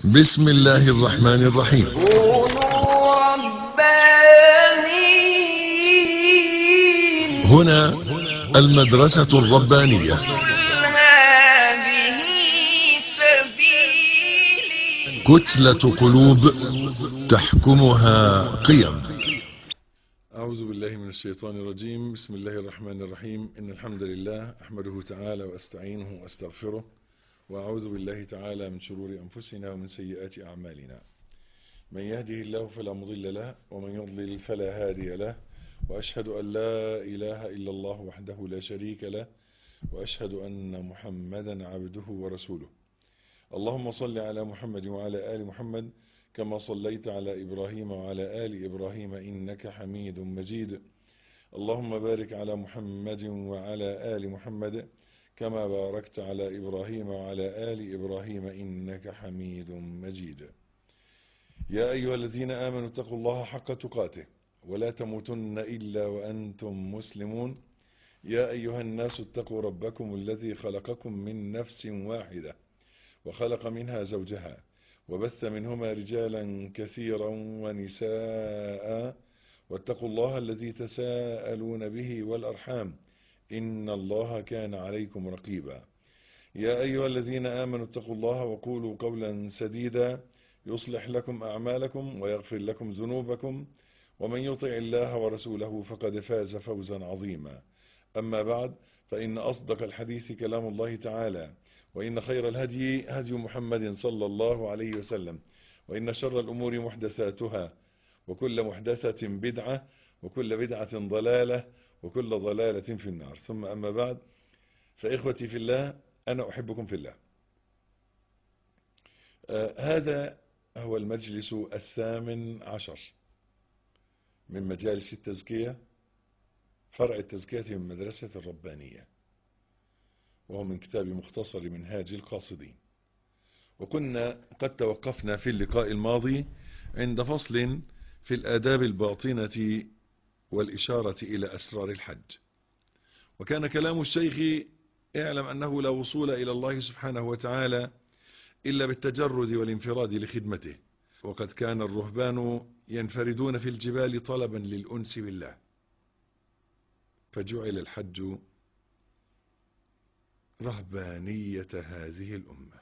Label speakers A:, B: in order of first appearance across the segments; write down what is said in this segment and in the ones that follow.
A: بسم الله الرحمن الرحيم.
B: كونوا ربانيين.
A: هنا المدرسة الربانية.
B: قل هذه سبيلي.
A: كتلة قلوب تحكمها قيم.
C: أعوذ بالله من الشيطان الرجيم. بسم الله الرحمن الرحيم. إن الحمد لله أحمده تعالى وأستعينه وأستغفره، وأعوذ بالله تعالى من شرور أنفسنا ومن سيئات أعمالنا. من يهده الله فلا مضل له، ومن يضلل فلا هادي له، وأشهد أن لا إله إلا الله وحده لا شريك له، وأشهد أن محمدا عبده ورسوله. اللهم صل على محمد وعلى آل محمد كما صليت على إبراهيم وعلى آل إبراهيم إنك حميد مجيد. اللهم بارك على محمد وعلى آل محمد كما باركت على إبراهيم وعلى آل إبراهيم إنك حميد مجيد. يا أيها الذين آمنوا اتقوا الله حق تقاته ولا تموتن إلا وأنتم مسلمون. يا أيها الناس اتقوا ربكم الذي خلقكم من نفس واحدة وخلق منها زوجها وبث منهما رجالا كثيرا ونساء، واتقوا الله الذي تساءلون به والأرحام إن الله كان عليكم رقيبا. يا أيها الذين آمنوا اتقوا الله وقولوا قولا سديدا يصلح لكم أعمالكم ويغفر لكم ذنوبكم، ومن يطع الله ورسوله فقد فاز فوزا عظيما. أما بعد، فإن أصدق الحديث كلام الله تعالى، وإن خير الهدي هدي محمد صلى الله عليه وسلم، وإن شر الأمور محدثاتها، وكل محدثة بدعة، وكل بدعة ضلالة، وكل ضلالة في النار. ثم أما بعد، فإخوتي في الله، أنا أحبكم في الله. هذا هو المجلس 18 من مجالس التزكية، فرع التزكية من مدرسة الربانية، وهو من كتاب مختصر منهاج القاصدين. وكنا قد توقفنا في اللقاء الماضي عند فصل في الآداب الباطنة والإشارة إلى أسرار الحج. وكان كلام الشيخ: اعلم أنه لا وصول إلى الله سبحانه وتعالى إلا بالتجرد والانفراد لخدمته. وقد كان الرهبان ينفردون في الجبال طلبا للأنس بالله، فجعل الحج رهبانية هذه الأمة.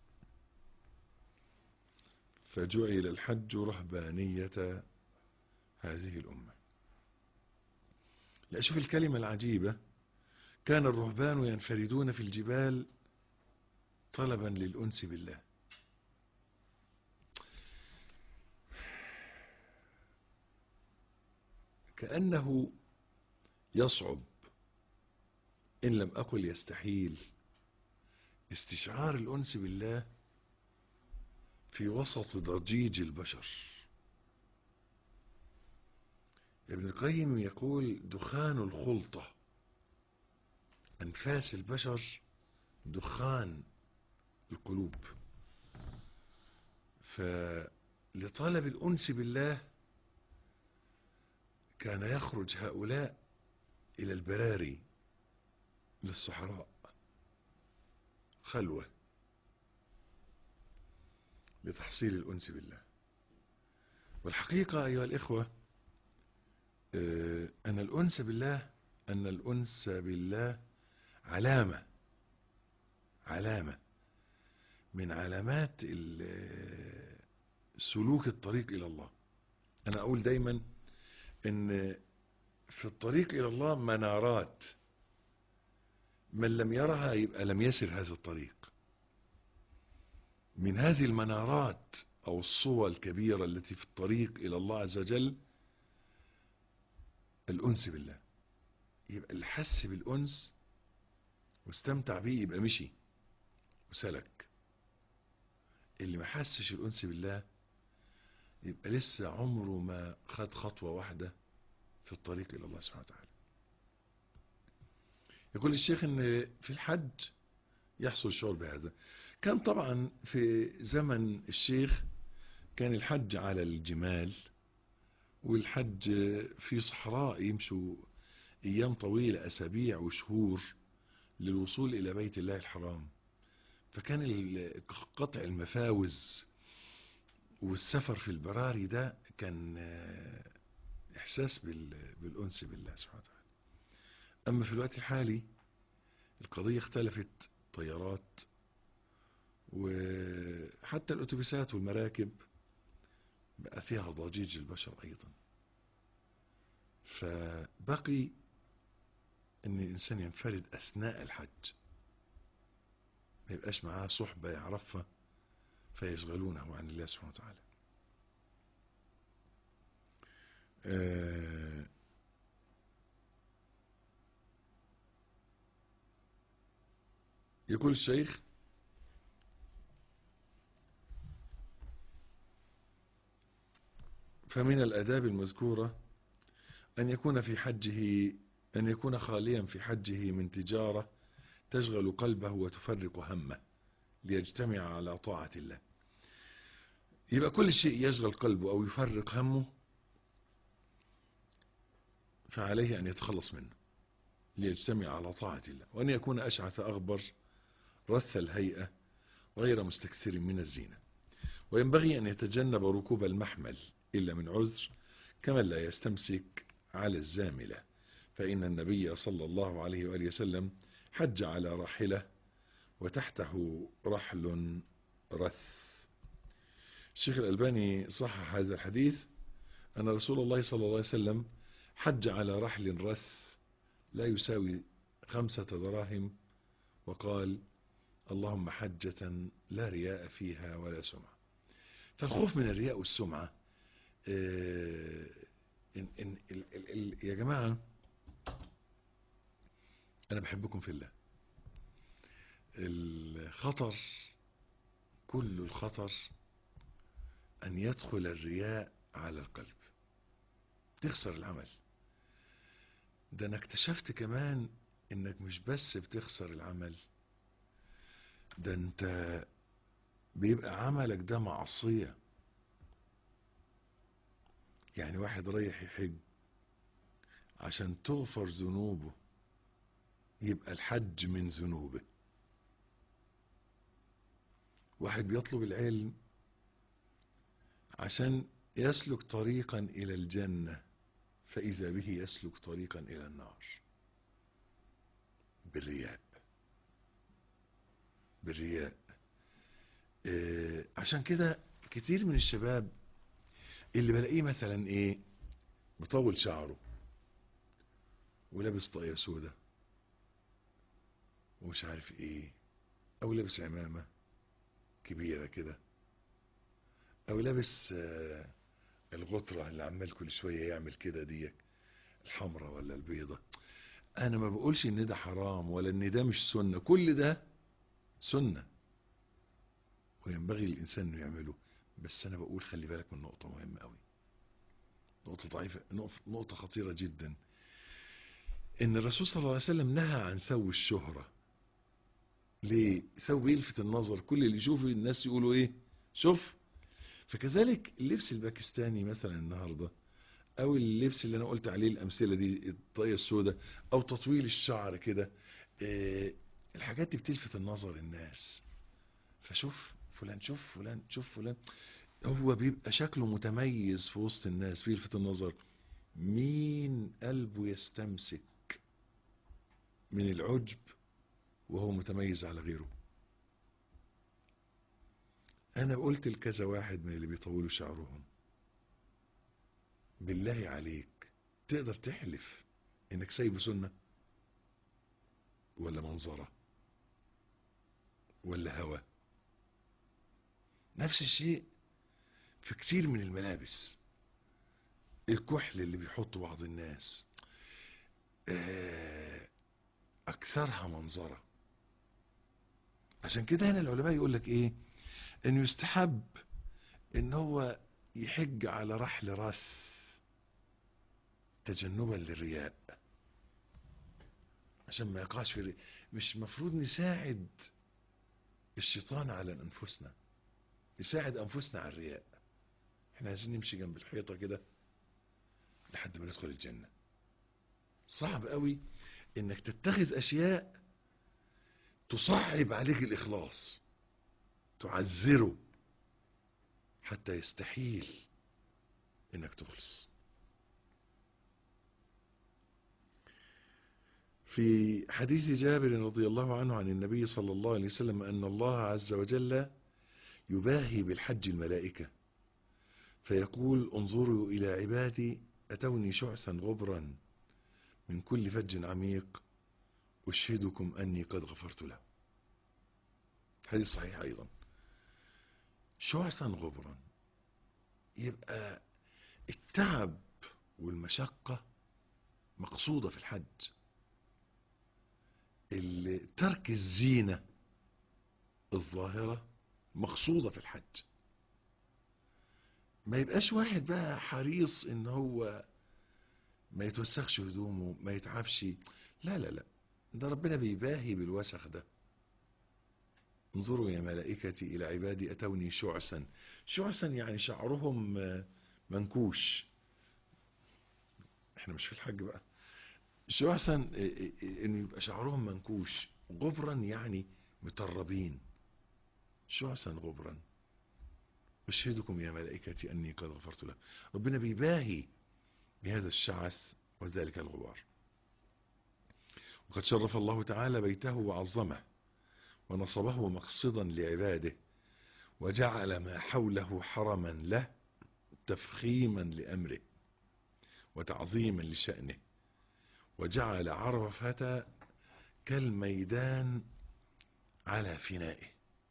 C: فجعل الحج رهبانية هذه الأمة. لا، شوف الكلمة العجيبة: كان الرهبان ينفردون في الجبال طلبا للأنس بالله. كأنه يصعب، إن لم أقل يستحيل، استشعار الأنس بالله في وسط ضجيج البشر. ابن القيم يقول: دخان الخلطة، أنفاس البشر دخان القلوب. فلطلب الأنس بالله كان يخرج هؤلاء إلى البراري، للصحراء، خلوة، لتحصيل الأنس بالله. والحقيقة أيها الإخوة، أن الأنس بالله علامة من علامات سلوك الطريق إلى الله. أنا أقول دايما أن في الطريق إلى الله منارات، من لم يرها يبقى لم يسر هذا الطريق. من هذه المنارات أو الصور الكبيرة التي في الطريق إلى الله عز وجل الأنس بالله. يبقى اللي حس بالأنس واستمتع به يبقى مشي وسلك. اللي ما حسش الأنس بالله يبقى لسه عمره ما خد خطوة واحدة في الطريق إلى الله سبحانه وتعالى. يقول الشيخ ان في الحج يحصل الشعور بهذا. كان طبعا في زمن الشيخ كان الحج على الجمال، والحج في صحراء يمشوا ايام طويلة، اسابيع وشهور للوصول الى بيت الله الحرام. فكان قطع المفاوز والسفر في البراري ده كان إحساس بالأنس بالله سبحانه وتعالى. أما في الوقت الحالي القضية اختلفت، طيارات وحتى الأتوبيسات والمراكب بقى فيها ضجيج البشر أيضا. فبقي أن الإنسان ينفرد أثناء الحج، ما يبقاش معاه صحبة يعرفها فيشغلونه عن الله سبحانه وتعالى. يقول الشيخ: فمن الآداب المذكورة أن يكون خاليا في حجه من تجارة تشغل قلبه وتفرق همه ليجتمع على طاعة الله. يبقى كل شيء يشغل قلبه أو يفرق همه فعليه أن يتخلص منه ليجتمع على طاعة الله، وأن يكون أشعث أغبر رث الهيئة غير مستكثر من الزينة. وينبغي أن يتجنب ركوب المحمل إلا من عذر، كمن لا يستمسك على الزاملة، فإن النبي صلى الله عليه وآله وسلم حج على راحلة وتحته رحل رث. الشيخ الألباني صحح هذا الحديث أن رسول الله صلى الله عليه وسلم حج على رحل رث لا يساوي 5 دراهم، وقال: اللهم حجة لا رياء فيها ولا سمعة. فالخوف من الرياء والسمعة يا جماعة أنا بحبكم في الله. الخطر، كل الخطر أن يدخل الرياء على القلب، تخسر العمل. ده أنا اكتشفت كمان إنك مش بس بتخسر العمل، ده أنت بيبقى عملك ده معصية. يعني واحد رايح يحج عشان تغفر ذنوبه يبقى الحج من ذنوبه. واحد بيطلب العلم عشان يسلك طريقا إلى الجنة فإذا به يسلك طريقا إلى النار بالرياء. عشان كده كتير من الشباب اللي بلاقيه مثلا ايه، بطول شعره ولابس طاقية سودة ومش عارف ايه، او لابس عمامة كبيرة كده، او لابس الغطرة اللي عمال كل شوية يعمل كده، دي الحمرة ولا البيضة. انا ما بقولش ان ده حرام ولا ان ده مش سنة، كل ده سنة وينبغي الانسان انه يعمله، بس انا بقول خلي بالك من نقطة مهمة قوي، نقطة ضعيفة، نقطة خطيرة جدا. ان الرسول صلى الله عليه وسلم نهى عن سوي الشهرة. ليه؟ سوي يلفت النظر، كل اللي يشوفه الناس يقولوا ايه، شوف. فكذلك اللبس الباكستاني مثلا النهاردة، او اللبس اللي انا قلت عليه الامثلة دي، الطاقية السوداء او تطويل الشعر كده، الحاجات دي بتلفت النظر الناس، فشوف فلان، شوف فلان، شوف فلان، هو بيبقى شكله متميز في وسط الناس بيلفت النظر. مين قلبه يستمسك من العجب وهو متميز على غيره؟ انا قلت لكذا واحد من اللي بيطولوا شعرهم، بالله عليك تقدر تحلف انك سايبه سنة ولا منظرة ولا هوى؟ نفس الشيء في كتير من الملابس، الكحل اللي بيحطوا بعض الناس اكثرها منظرة. عشان كده هنا العلماء يقول لك ايه، انه يستحب ان هو يحج على رحل رث تجنبا للرياء، عشان ما يقعش في الرياء. مش مفروض نساعد الشيطان على انفسنا، نساعد انفسنا على الرياء. احنا عايزين نمشي جنب الحيطة كده لحد ما ندخل الجنة. صعب قوي انك تتخذ اشياء تصعب عليك الاخلاص، تعذره حتى يستحيل انك تخلص. في حديث جابر رضي الله عنه عن النبي صلى الله عليه وسلم أن الله عز وجل يباهي بالحج الملائكة فيقول انظروا إلى عبادي أتوني شعثا غبرا من كل فج عميق أشهدكم أني قد غفرت له. حديث صحيح أيضا. شعثا غبرا، يبقى التعب والمشقة مقصودة في الحج، ترك الزينة الظاهرة مقصودة في الحج. ما يبقاش واحد بقى حريص ان هو ما يتوسخش هدومه، ما يتعبش. لا لا لا، ده ربنا بيباهي بالوسخ ده. انظروا يا ملائكتي الى عبادي اتوني شعثا. شعثا يعني شعرهم منكوش. احنا مش في الحج بقى. شعثا انه يبقى شعرهم منكوش. غبرا يعني متربين. شعثا غبرا أشهدكم يا ملائكتي أني قد غفرت له. ربنا بيباهي بهذا الشعث وذلك الغبار. وقد شرف الله تعالى بيته وعظمه ونصبه مقصدا لعباده وجعل ما حوله حرما له تفخيما لأمره وتعظيما لشأنه، وجعل عرفة كالميدان على فنائه.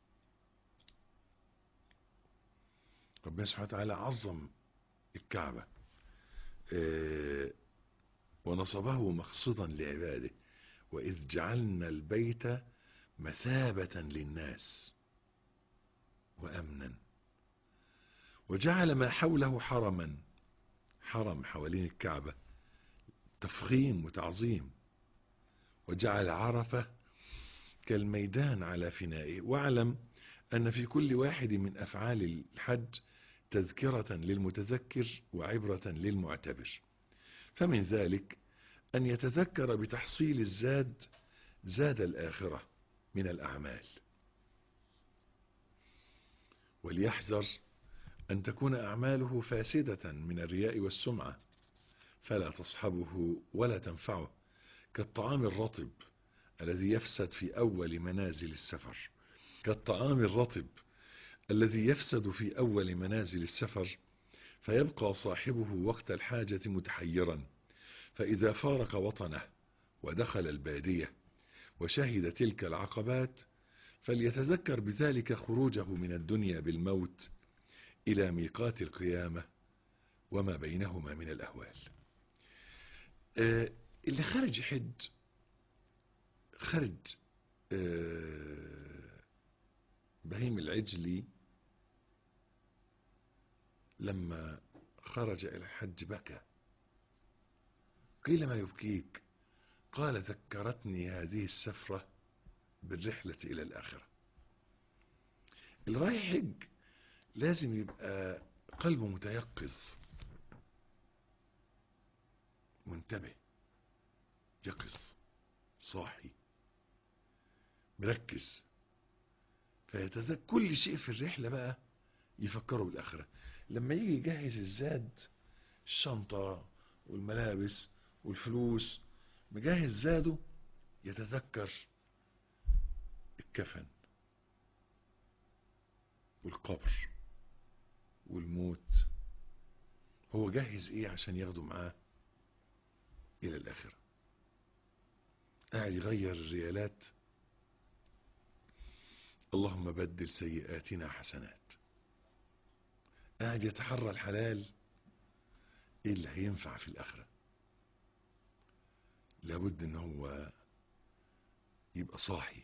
C: ربنا سبحانه وتعالى عظم الكعبة ونصبه مقصدا لعباده. وإذ جعلنا البيت مثابة للناس وأمنا، وجعل ما حوله حرما، حرم حوالين الكعبة تفخيم وتعظيم، وجعل عرفة كالميدان على فنائه. واعلم أن في كل واحد من أفعال الحج تذكرة للمتذكر وعبرة للمعتبر. فمن ذلك أن يتذكر بتحصيل الزاد زاد الآخرة من الأعمال، وليحذر أن تكون أعماله فاسدة من الرياء والسمعة فلا تصحبه ولا تنفعه، كالطعام الرطب الذي يفسد في أول منازل السفر. كالطعام الرطب الذي يفسد في أول منازل السفر فيبقى صاحبه وقت الحاجة متحيرا، فإذا فارق وطنه ودخل البادية وشهد تلك العقبات فليتذكر بذلك خروجه من الدنيا بالموت إلى ميقات القيامة وما بينهما من الأهوال. اللي خرج حج خرج بهيم العجلي لما خرج إلى الحج بكى. قيل ما يبكيك؟ قال ذكرتني هذه السفرة بالرحلة إلى الآخرة. اللي رايح حج لازم يبقى قلبه متيقظ منتبه يقظ صاحي مركز، فيتذكر كل شيء في الرحلة بقى يفكروا بالآخرة. لما يجي يجهز الزاد، الشنطة والملابس والفلوس، مجهز زاده، يتذكر الكفن والقبر والموت. هو جهز ايه عشان ياخده معاه الى الاخرة؟ قاعد يغير الريالات، اللهم بدل سيئاتنا حسنات. قاعد يتحرى الحلال، ايه اللي هينفع في الاخرة. لابد ان هو يبقى صاحي.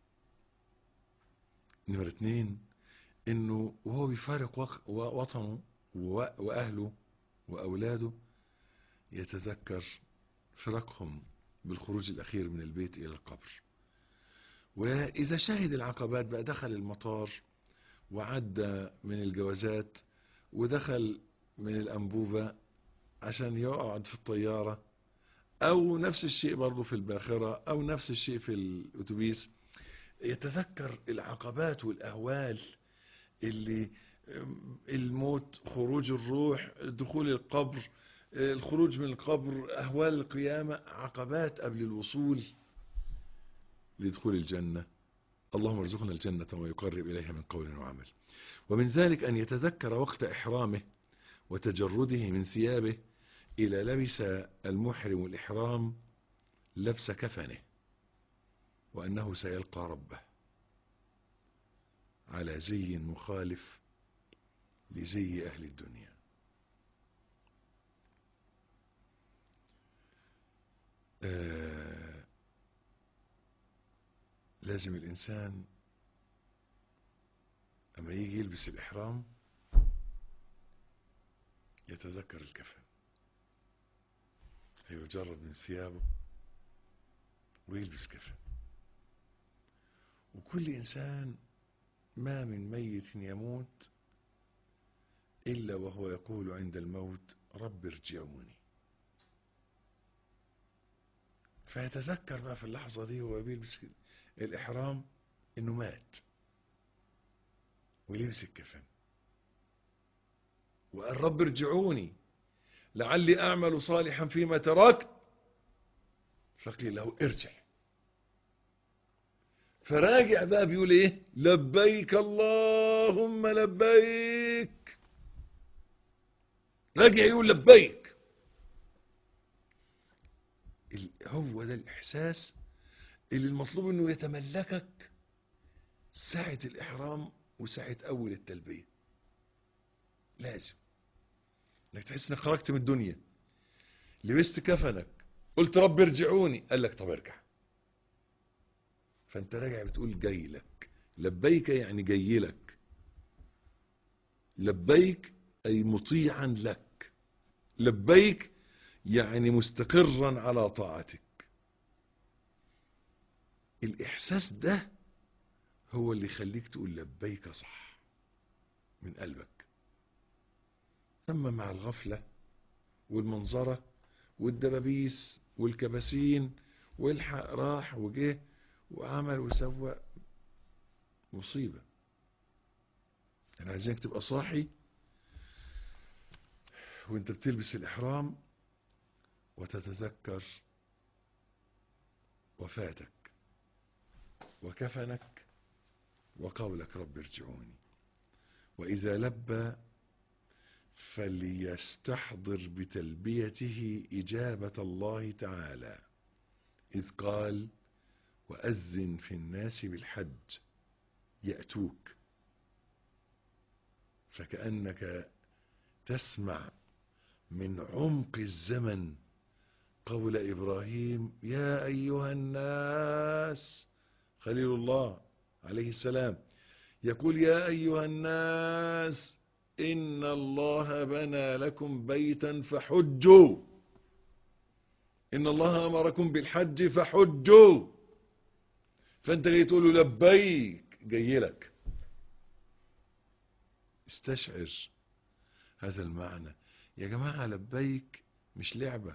C: نمرة 2 انه وهو بيفارق وطنه واهله واولاده يتذكر فراقهم بالخروج الاخير من البيت الى القبر. واذا شهد العقبات بقى، دخل المطار وعدى من الجوازات ودخل من الانبوبة عشان يقعد في الطيارة، او نفس الشيء برضو في الباخرة، او نفس الشيء في الاتوبيس، يتذكر العقبات والاهوال اللي الموت، خروج الروح، دخول القبر، الخروج من القبر، أهوال القيامة، عقبات قبل الوصول لدخول الجنة. اللهم ارزقنا الجنة وما يقرب إليها من قول وعمل. ومن ذلك أن يتذكر وقت إحرامه وتجرده من ثيابه إلى لبس المحرم الإحرام لبس كفنه، وأنه سيلقى ربه على زي مخالف لزي أهل الدنيا. لازم الإنسان أما يجي يلبس الإحرام يتذكر الكفن، يجرد من ثيابه ويلبس كفن. وكل إنسان ما من ميت يموت إلا وهو يقول عند الموت رب ارجعوني. فيتذكر بقى في اللحظة دي وهو بيلبس الإحرام إنه مات ولبس الكفن وقال رب ارجعوني لعلي أعمل صالحا فيما تركت، فقيل له ارجع. فراجع بقى بيقول ايه؟ لبيك اللهم لبيك. راجع يقول لبيك. هو ده الإحساس اللي المطلوب انه يتملكك ساعة الإحرام وساعة أول التلبية. لازم انك تحس انك خرجت من الدنيا، لبست كفنك، قلت رب ارجعوني، قال لك طب ارجع. فانت راجع بتقول جاي لك. لبيك يعني جاي لك. لبيك أي مطيعا لك. لبيك يعني مستقرا على طاعتك. الإحساس ده هو اللي يخليك تقول لبيك صح من قلبك. أما مع الغفلة والمنظرة والدبابيس والكباسين والحق راح وجه وعمل وسوى، مصيبة. أنا عايزينك تبقى صاحي وانت بتلبس الإحرام وتتذكر وفاتك وكفنك وقولك رب ارجعوني. وإذا لبى فليستحضر بتلبيته إجابة الله تعالى، إذ قال وأذن في الناس بالحج يأتوك. فكأنك تسمع من عمق الزمن قول إبراهيم يا أيها الناس، خليل الله عليه السلام يقول يا أيها الناس إن الله بنى لكم بيتا فحجوا، إن الله أمركم بالحج فحجوا. فأنت جاي تقول له لبيك، جاي لك. استشعر هذا المعنى يا جماعة. لبيك مش لعبة،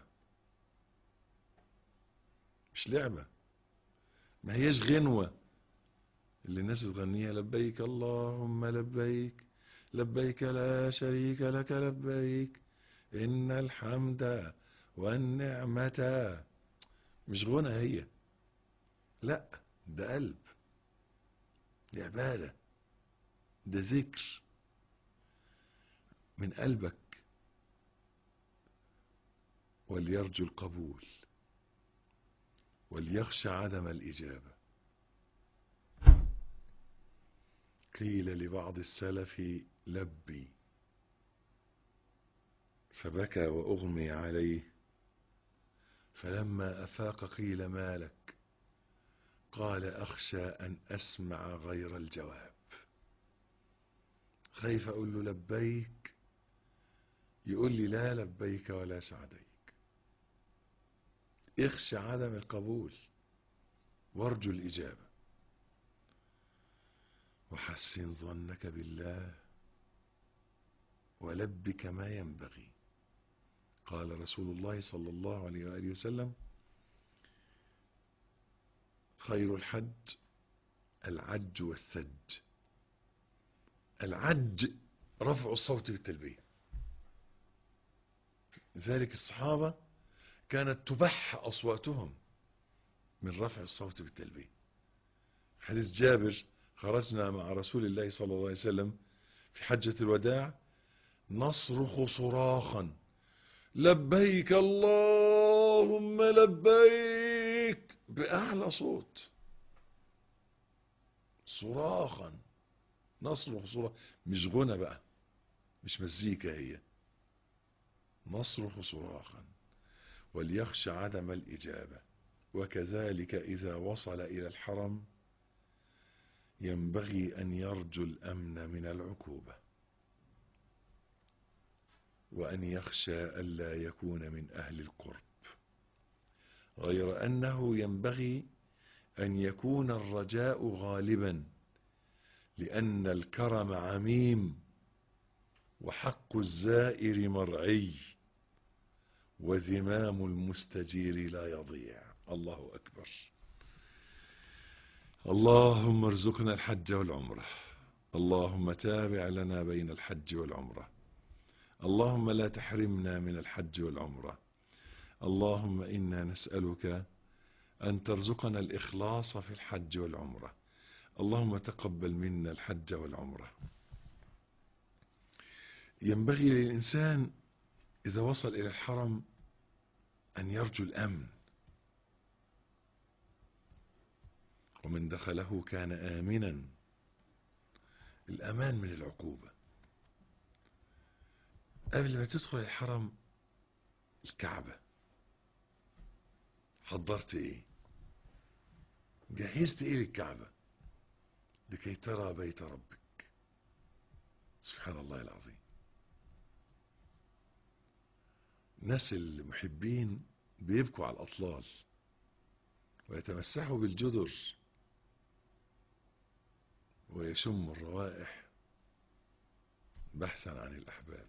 C: مش لعبة، ما هيش غنوة اللي الناس بتغنيها لبيك اللهم لبيك لبيك لا شريك لك لبيك إن الحمد والنعمة. مش غنى هي، لا، ده قلب، ده عبادة، ده ذكر من قلبك. وليرجو القبول وليخشى عدم الإجابة. قيل لبعض السلف لبي فبكى وأغمي عليه، فلما أفاق قيل ما لك؟ قال أخشى أن أسمع غير الجواب. خايف أقول له لبيك يقول لي لا لبيك ولا سعديك. اخشى عدم القبول وارجو الإجابة، وحسن ظنك بالله ولب كما ينبغي. قال رسول الله صلى الله عليه وآله وسلم خير الحج العج والثج. العج رفع الصوت بالتلبية. ذلك الصحابة كانت تبح أصواتهم من رفع الصوت بالتلبية. حديث جابر: خرجنا مع رسول الله صلى الله عليه وسلم في حجة الوداع نصرخ صراخا: لبيك اللهم لبيك، بأعلى صوت، صراخا، نصرخ صراخ، مش غنى بقى، مش مزيكا، هي نصرخ صراخا، وليخشى عدم الإجابة. وكذلك إذا وصل إلى الحرم ينبغي أن يرجو الأمن من العقوبة، وأن يخشى ألا يكون من أهل القرب، غير أنه ينبغي أن يكون الرجاء غالبا، لأن الكرم عميم، وحق الزائر مرعي، وذمام المستجير لا يضيع. الله أكبر. اللهم ارزقنا الحج والعمرة، اللهم تابع لنا بين الحج والعمرة، اللهم لا تحرمنا من الحج والعمرة، اللهم إنا نسألك أن ترزقنا الإخلاص في الحج والعمرة، اللهم تقبل منا الحج والعمرة. ينبغي للإنسان إذا وصل إلى الحرم أن يرجو الأمن، ومن دخله كان آمنا. الأمان من العقوبة. قبل ما تدخل الحرم الكعبة حضرت ايه؟ جهزت ايه للكعبة لكي ترى بيت ربك؟ سبحان الله العظيم. ناس المحبين بيبكوا على الأطلال ويتمسحوا بالجدر ويشموا الروائح بحثا عن الأحباب.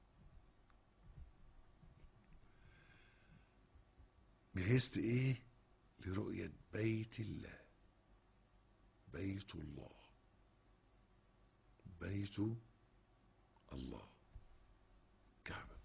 C: جهزت ايه لرؤية بيت الله؟ بيت الله، بيت الله، كعبة.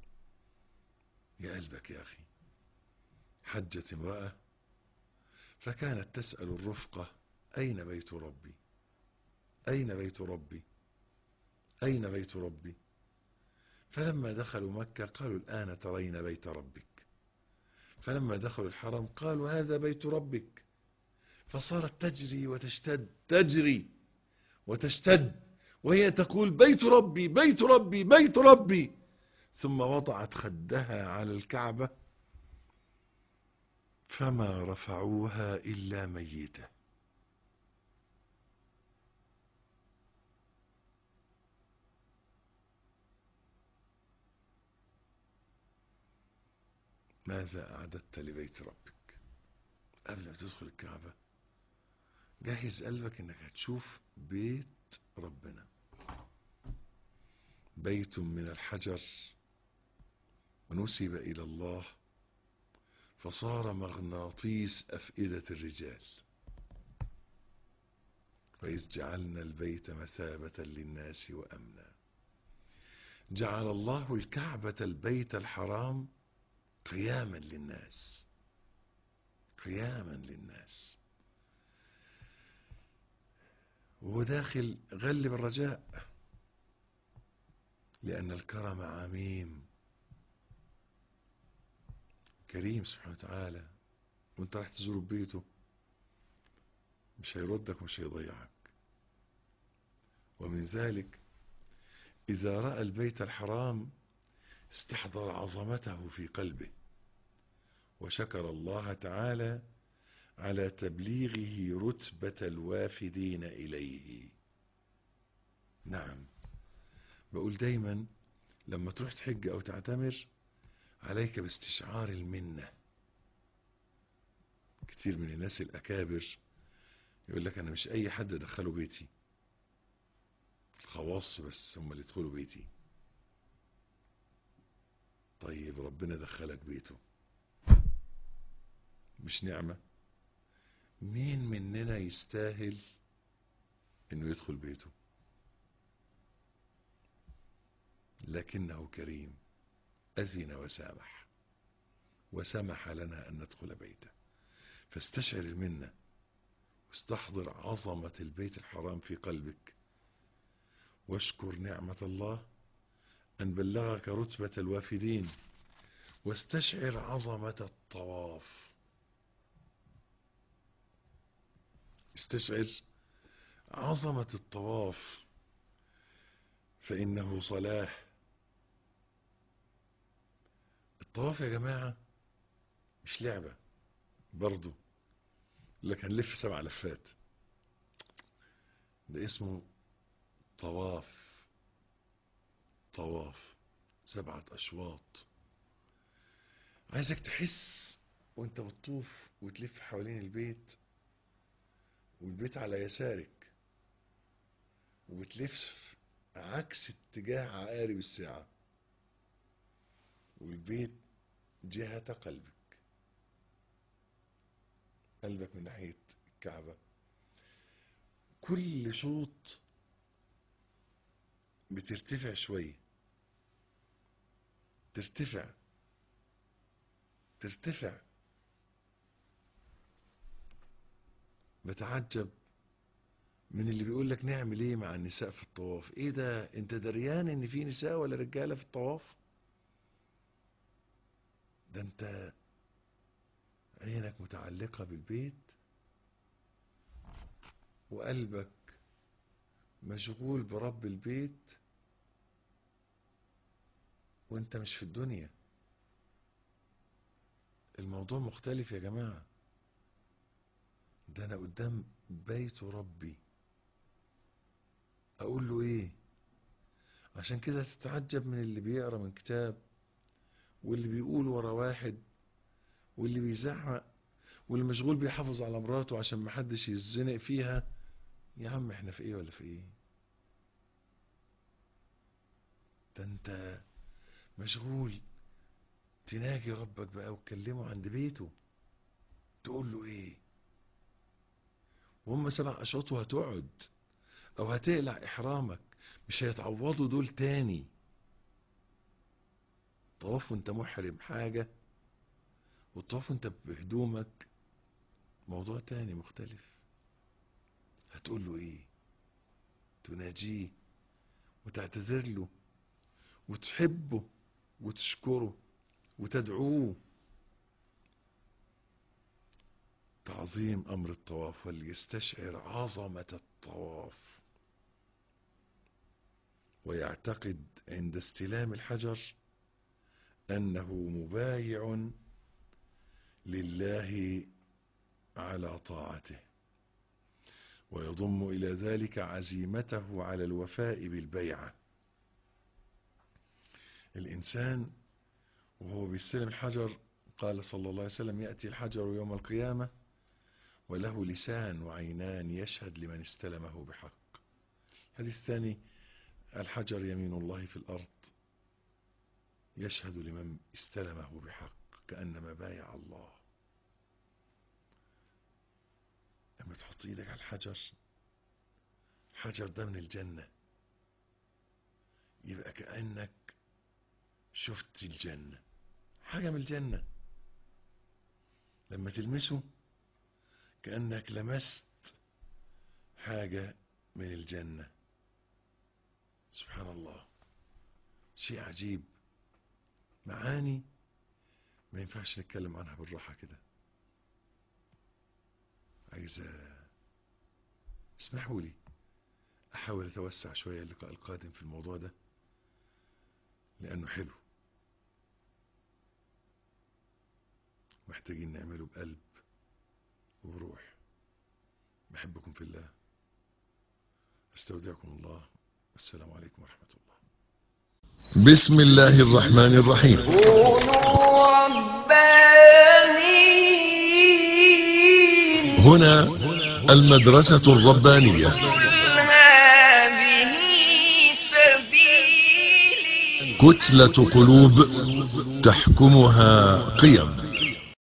C: يا قلبك يا أخي. حجت امرأة فكانت تسأل الرفقة: أين بيت ربي؟ أين بيت ربي؟ أين بيت ربي؟ فلما دخلوا مكة قالوا: الآن ترين بيت ربك. فلما دخلوا الحرم قالوا: هذا بيت ربك. فصارت تجري وتشتد، تجري وتشتد، وهي تقول: بيت ربي، بيت ربي، بيت ربي. ثم وضعت خدها على الكعبة فما رفعوها إلا ميتة. ماذا أعددت لبيت ربك؟ قبل ما تدخل الكعبة جهز قلبك انك هتشوف بيت ربنا، بيت من الحجر ونسب إلى الله فصار مغناطيس أفئدة الرجال. وإذ جعلنا البيت مثابة للناس وأمنا. جعل الله الكعبة البيت الحرام قياما للناس، قياما للناس. وهو داخل غلب الرجاء، لأن الكرم عميم، كريم سبحانه وتعالى. وانت راح تزور بيته مش هيردك ومش هيضيعك. ومن ذلك إذا رأى البيت الحرام استحضر عظمته في قلبه وشكر الله تعالى على تبليغه رتبة الوافدين إليه. نعم، بقول دايما لما تروح تحج أو تعتمر عليك باستشعار المنة. كتير من الناس الأكابر يقول لك: أنا مش أي حد أدخله بيتي، الخواص بس هم اللي يدخلوا بيتي. طيب ربنا دخلك بيته، مش نعمة؟ مين مننا يستاهل انه يدخل بيته؟ لكنه كريم، أذن وسامح، وسمح لنا أن ندخل بيته. فاستشعر المنة، واستحضر عظمة البيت الحرام في قلبك، واشكر نعمة الله أن بلغك رتبة الوافدين، واستشعر عظمة الطواف. استشعر عظمة الطواف، فإنه صلاة. الطواف يا جماعة مش لعبة برضو، لكن نلف 7 لفات، ده اسمه طواف. طواف 7 أشواط. عايزك تحس وانت بتطوف وتلف حوالين البيت، والبيت على يسارك، وبتلف عكس اتجاه عقارب الساعة، والبيت جهة قلبك، قلبك من ناحية الكعبة. كل شوط بترتفع شوية، ترتفع. بتعجب من اللي بيقول لك نعمل ايه مع النساء في الطواف. ايه ده، انت دريان ان في نساء ولا رجالة في الطواف؟ ده انت عينك متعلقة بالبيت، وقلبك مشغول برب البيت، وانت مش في الدنيا. الموضوع مختلف يا جماعة. ده انا قدام بيت ربي، اقول له ايه؟ عشان كده تتعجب من اللي بيقرأ من كتاب، واللي بيقول ورا واحد، واللي بيزعق، واللي مشغول بيحافظ على مراته عشان محدش يزنق فيها. يا عم احنا في ايه ولا في ايه؟ ده انت مشغول تناجي ربك بقى وتكلمه عند بيته، تقول له ايه؟ وهم 7 أشواط وهتقعد او هتقلع احرامك، مش هيتعوضوا دول تاني. طواف وانت محرم حاجة، والطواف وانت بهدومك موضوع تاني مختلف. هتقول له ايه؟ تناجيه وتعتذر له وتحبه وتشكره وتدعوه. تعظيم أمر الطواف، وليستشعر عظمة الطواف، ويعتقد عند استلام الحجر أنه مبايع لله على طاعته، ويضم إلى ذلك عزيمته على الوفاء بالبيعة. الإنسان وهو بيستلم الحجر، قال صلى الله عليه وسلم: يأتي الحجر يوم القيامة وله لسان وعينان يشهد لمن استلمه بحق. الحديث الثاني: الحجر يمين الله في الأرض يشهد لمن استلمه بحق كأنما بايع الله. لما تحط ايدك على الحجر، الحجر ده من الجنة، يبقى كأنك شفت الجنة، حاجة من الجنة. لما تلمسه كأنك لمست حاجة من الجنة. سبحان الله، شيء عجيب، معاني ما ينفعش نتكلم عنها بالراحة كده. عايز اسمحوا لي احاول اتوسع شوية اللقاء القادم في الموضوع ده، لانه حلو، محتاجين نعمله بقلب وبروح. بحبكم في الله، استودعكم الله، والسلام عليكم ورحمة الله.
A: بسم الله الرحمن الرحيم.
B: كونوا ربانيين.
A: هنا المدرسة الربانية.
B: قل هذه سبيلي.
A: كتلة قلوب تحكمها قيم.